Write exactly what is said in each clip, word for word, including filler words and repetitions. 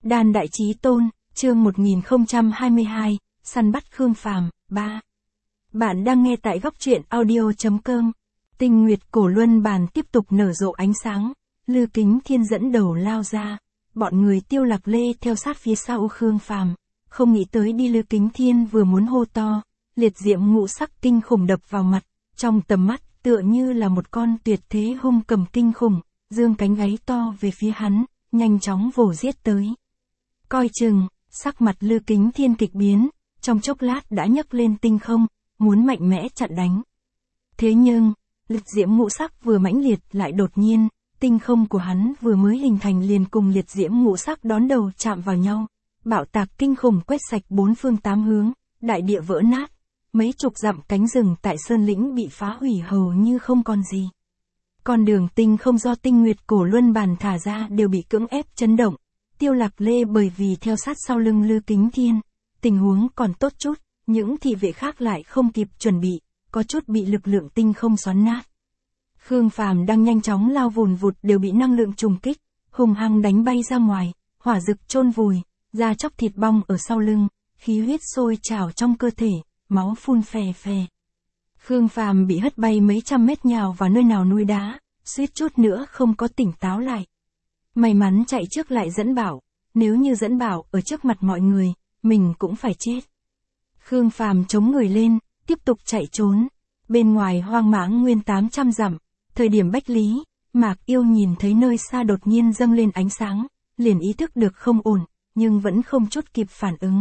Đan Đại Chí Tôn, chương một nghìn không trăm hai mươi hai, săn bắt Khương Phàm, ba. Bạn đang nghe tại góc truyện audio chấm com. Tinh nguyệt cổ luân bàn tiếp tục nở rộ ánh sáng, Lư Kính Thiên dẫn đầu lao ra, bọn người Tiêu Lạc Lê theo sát phía sau Khương Phàm, không nghĩ tới đi Lư Kính Thiên vừa muốn hô to, liệt diễm ngũ sắc kinh khủng đập vào mặt, trong tầm mắt tựa như là một con tuyệt thế hung cầm kinh khủng, dương cánh gáy to về phía hắn, nhanh chóng vồ giết tới. Coi chừng, sắc mặt Lư Kính Thiên kịch biến, trong chốc lát đã nhấc lên tinh không, muốn mạnh mẽ chặn đánh. Thế nhưng, liệt diễm ngũ sắc vừa mãnh liệt lại đột nhiên, tinh không của hắn vừa mới hình thành liền cùng liệt diễm ngũ sắc đón đầu chạm vào nhau, bạo tạc kinh khủng quét sạch bốn phương tám hướng, đại địa vỡ nát, mấy chục dặm cánh rừng tại sơn lĩnh bị phá hủy hầu như không còn gì. Con đường tinh không do tinh nguyệt cổ luân bàn thả ra đều bị cưỡng ép chấn động. Tiêu Lạc Lê bởi vì theo sát sau lưng Lư Kính Thiên, tình huống còn tốt chút, những thị vệ khác lại không kịp chuẩn bị, có chút bị lực lượng tinh không xoắn nát. Khương Phàm đang nhanh chóng lao vùn vụt đều bị năng lượng trùng kích, hùng hăng đánh bay ra ngoài, hỏa rực chôn vùi, da chóc thịt bong ở sau lưng, khí huyết sôi trào trong cơ thể, máu phun phè phè. Khương Phàm bị hất bay mấy trăm mét nhào vào nơi nào núi đá, suýt chút nữa không có tỉnh táo lại. May mắn chạy trước lại dẫn bảo, nếu như dẫn bảo ở trước mặt mọi người, mình cũng phải chết. Khương Phàm chống người lên, tiếp tục chạy trốn. Bên ngoài hoang mãng nguyên tám trăm dặm, thời điểm Bách Lý, Mạc Yêu nhìn thấy nơi xa đột nhiên dâng lên ánh sáng, liền ý thức được không ổn, nhưng vẫn không chút kịp phản ứng.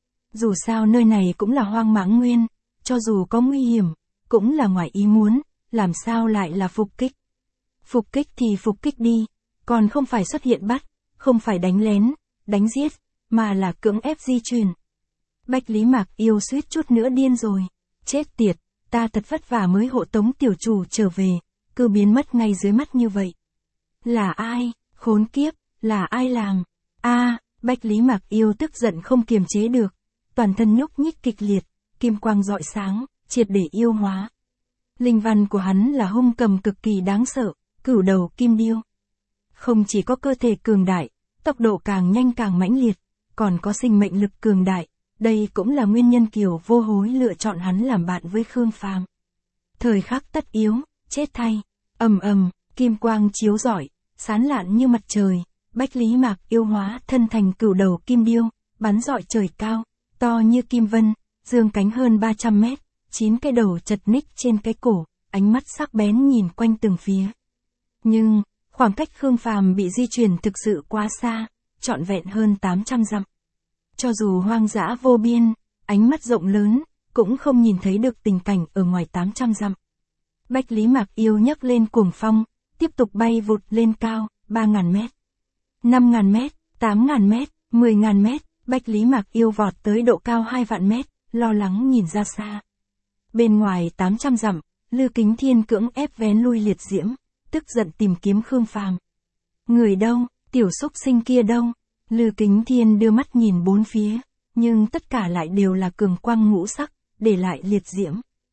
Dù sao nơi này cũng là hoang mãng nguyên, cho dù có nguy hiểm, cũng là ngoài ý muốn, làm sao lại là phục kích. Phục kích thì phục kích đi. Còn không phải xuất hiện bắt, không phải đánh lén, đánh giết, mà là cưỡng ép di chuyển. Bách Lý Mạc Yêu suýt chút nữa điên rồi. Chết tiệt, ta thật vất vả mới hộ tống tiểu chủ trở về, cứ biến mất ngay dưới mắt như vậy. Là ai, khốn kiếp, là ai làm? A, Bách Lý Mạc Yêu tức giận không kiềm chế được, toàn thân nhúc nhích kịch liệt, kim quang rọi sáng, triệt để yêu hóa. Linh văn của hắn là hung cầm cực kỳ đáng sợ, cửu đầu kim điêu. Không chỉ có cơ thể cường đại, tốc độ càng nhanh càng mãnh liệt, còn có sinh mệnh lực cường đại, đây cũng là nguyên nhân Kiều Vô Hối lựa chọn hắn làm bạn với Khương Phàm. Thời khắc tất yếu, chết thay, ầm ầm, kim quang chiếu rọi, sáng lạn như mặt trời, Bách Lý Mạc Yêu hóa thân thành cửu đầu kim điêu, bắn rọi trời cao, to như kim vân, dương cánh hơn ba trăm mét, chín cái đầu chật ních trên cái cổ, ánh mắt sắc bén nhìn quanh từng phía. Nhưng khoảng cách Khương Phàm bị di chuyển thực sự quá xa, trọn vẹn hơn tám trăm dặm. Cho dù hoang dã vô biên, ánh mắt rộng lớn, cũng không nhìn thấy được tình cảnh ở ngoài tám trăm dặm. Bách Lý Mạc Yêu nhấc lên cuồng phong, tiếp tục bay vụt lên cao, ba nghìn mét, năm nghìn mét, tám nghìn mét, mười nghìn mét, Bách Lý Mạc Yêu vọt tới độ cao hai vạn mét, lo lắng nhìn ra xa. Bên ngoài tám trăm dặm, Lư Kính Thiên cưỡng ép vén lui liệt diễm, tức giận tìm kiếm Khương Phàm. Người đâu, tiểu xúc sinh kia đâu? Lư Kính Thiên đưa mắt nhìn bốn phía, nhưng tất cả lại đều là cường quang ngũ sắc, để lại liệt diễm.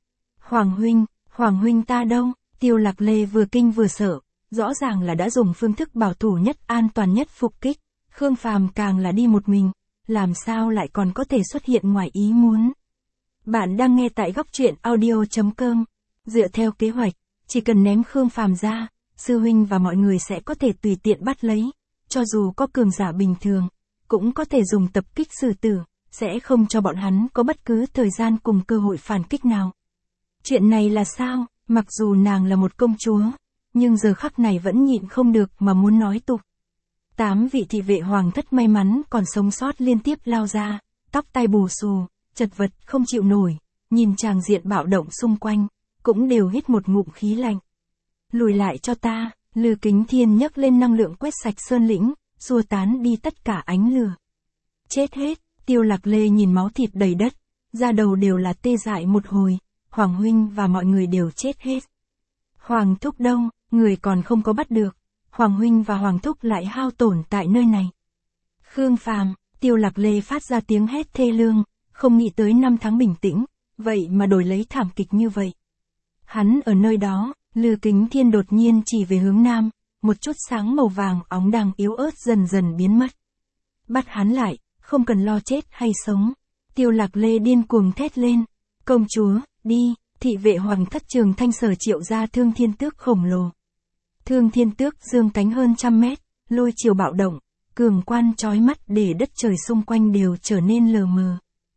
Hoàng huynh, Hoàng huynh ta đâu? Tiêu Lạc Lê vừa kinh vừa sợ, rõ ràng là đã dùng phương thức bảo thủ nhất an toàn nhất phục kích, Khương Phàm càng là đi một mình, làm sao lại còn có thể xuất hiện ngoài ý muốn. Bạn đang nghe tại góc truyện audio chấm com. Dựa theo kế hoạch, chỉ cần ném Khương Phàm ra, sư huynh và mọi người sẽ có thể tùy tiện bắt lấy, cho dù có cường giả bình thường, cũng có thể dùng tập kích xử tử, sẽ không cho bọn hắn có bất cứ thời gian cùng cơ hội phản kích nào. Chuyện này là sao? Mặc dù nàng là một công chúa, nhưng giờ khắc này vẫn nhịn không được mà muốn nói tục. Tám vị thị vệ hoàng thất may mắn còn sống sót liên tiếp lao ra, tóc tai bù xù, chật vật không chịu nổi, nhìn tràng diện bạo động xung quanh, cũng đều hít một ngụm khí lạnh. Lùi lại cho ta, Lư Kính Thiên nhấc lên năng lượng quét sạch sơn lĩnh, xua tán đi tất cả ánh lửa. Chết hết, Tiêu Lạc Lê nhìn máu thịt đầy đất, da đầu đều là tê dại một hồi, Hoàng huynh và mọi người đều chết hết. Hoàng thúc đâu, người còn không có bắt được, Hoàng huynh và Hoàng thúc lại hao tổn tại nơi này. Khương Phàm, Tiêu Lạc Lê phát ra tiếng hét thê lương, không nghĩ tới năm tháng bình tĩnh, vậy mà đổi lấy thảm kịch như vậy. Hắn ở nơi đó, Lư Kính Thiên đột nhiên chỉ về hướng nam, một chút sáng màu vàng óng đang yếu ớt dần dần biến mất. bắt hắn lại, không cần lo chết hay sống. Tiêu Lạc Lê điên cuồng thét lên, công chúa, đi, thị vệ hoàng thất Trường Thanh Sở triệu ra Thương Thiên Tước khổng lồ. Thương Thiên Tước dương cánh hơn trăm mét, lôi chiều bạo động, cường quan chói mắt để đất trời xung quanh đều trở nên lờ mờ.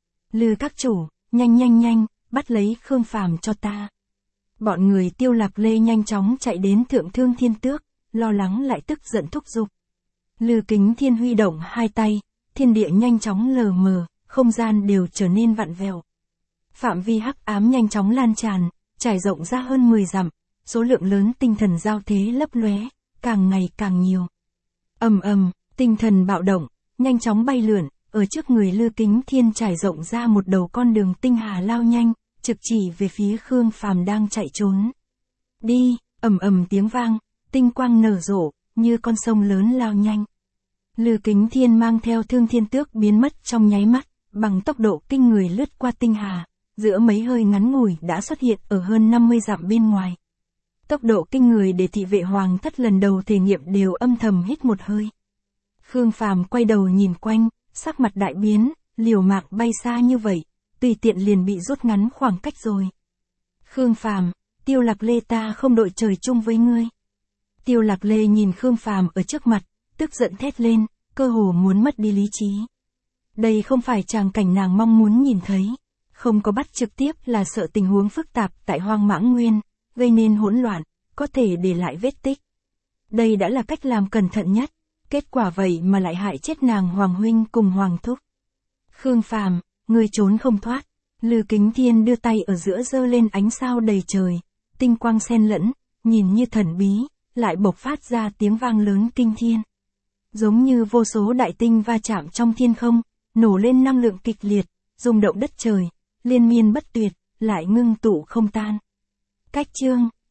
Lư các chủ, nhanh nhanh nhanh, bắt lấy Khương Phàm cho ta. Bọn người Tiêu Lạc Lê nhanh chóng chạy đến thượng Thương Thiên Tước, lo lắng lại tức giận thúc giục. Lư Kính Thiên huy động hai tay, thiên địa nhanh chóng lờ mờ, không gian đều trở nên vặn vẹo. Phạm vi hắc ám nhanh chóng lan tràn, trải rộng ra hơn mười dặm, số lượng lớn tinh thần giao thế lấp lóe, càng ngày càng nhiều. Ầm ầm, tinh thần bạo động, nhanh chóng bay lượn, ở trước người Lư Kính Thiên trải rộng ra một đầu con đường tinh hà lao nhanh, trực chỉ về phía Khương Phàm đang chạy trốn. Đi, ầm ầm tiếng vang, tinh quang nở rộ, như con sông lớn lao nhanh. Lư Kính Thiên mang theo Thương Thiên Tước biến mất trong nháy mắt, bằng tốc độ kinh người lướt qua tinh hà, giữa mấy hơi ngắn ngủi đã xuất hiện ở hơn năm mươi dặm bên ngoài. Tốc độ kinh người để thị vệ hoàng thất lần đầu thể nghiệm đều âm thầm hít một hơi. Khương Phàm quay đầu nhìn quanh, sắc mặt đại biến, liều mạng bay xa như vậy, tùy tiện liền bị rút ngắn khoảng cách rồi. Khương Phàm, Tiêu Lạc Lê ta không đội trời chung với ngươi. Tiêu Lạc Lê nhìn Khương Phàm ở trước mặt, tức giận thét lên, cơ hồ muốn mất đi lý trí. Đây không phải tràng cảnh nàng mong muốn nhìn thấy, không có bắt trực tiếp là sợ tình huống phức tạp tại Hoang Mãng Nguyên, gây nên hỗn loạn, có thể để lại vết tích. Đây đã là cách làm cẩn thận nhất, kết quả vậy mà lại hại chết nàng Hoàng huynh cùng Hoàng thúc. Khương Phàm, ngươi trốn không thoát. Lư Kính Thiên đưa tay ở giữa giơ lên ánh sao đầy trời, tinh quang xen lẫn, nhìn như thần bí, lại bộc phát ra tiếng vang lớn kinh thiên. Giống như vô số đại tinh va chạm trong thiên không, nổ lên năng lượng kịch liệt, rung động đất trời, liên miên bất tuyệt, lại ngưng tụ không tan. Cách chương,